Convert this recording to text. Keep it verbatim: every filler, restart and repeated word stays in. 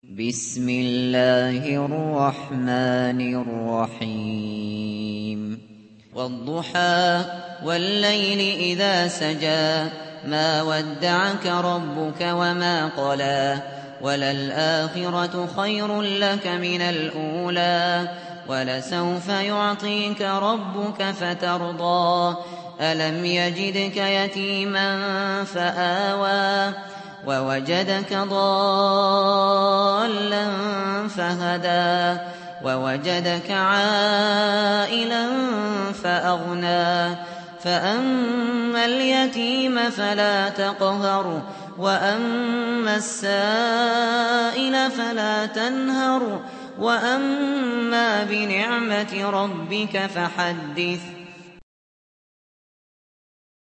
بسم الله الرحمن الرحيم والضحى والليل إذا سجى ما ودعك ربك وما قلى وللآخرة خير لك من الأولى ولسوف يعطيك ربك فترضى ألم يجدك يتيما فآوى ووجدك ضالا فهدى ووجدك عائلا فأغنى فأما اليتيم فلا تقهر وأما السائل فلا تنهر وأما بنعمة ربك فحدث